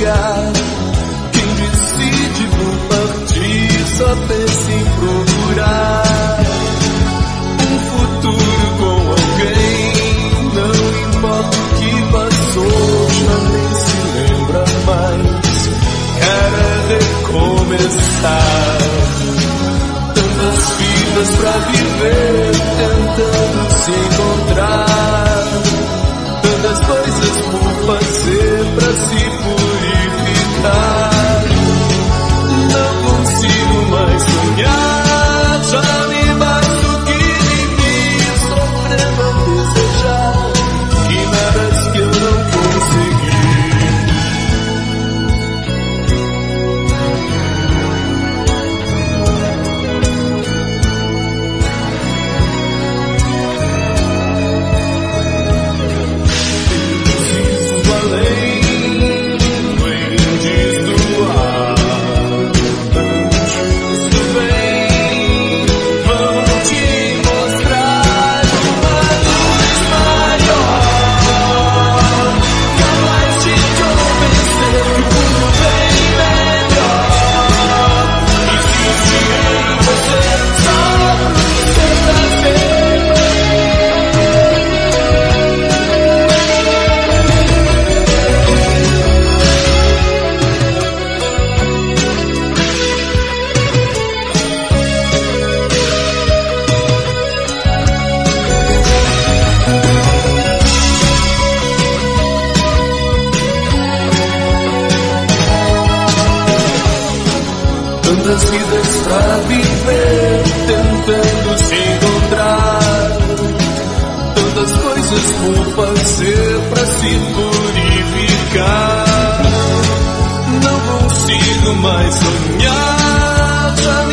chegar. Quem decide por partir só pensa em procurar um futuro com alguém. Não importa o que passou, já nem se lembra mais. Quer recomeçar. Tantas vidas pra viver, tentando se encontrar. Tantas coisas por fazer pra se purificar. Não consigo mais sonhar, já me basta o que vivi, sofrendo a desejar quimeras que eu não consegui. Tantas vidas pra viver, tentando se encontrar. Tantas coisas por fazer pra se purificar. Não consigo mais sonhar, já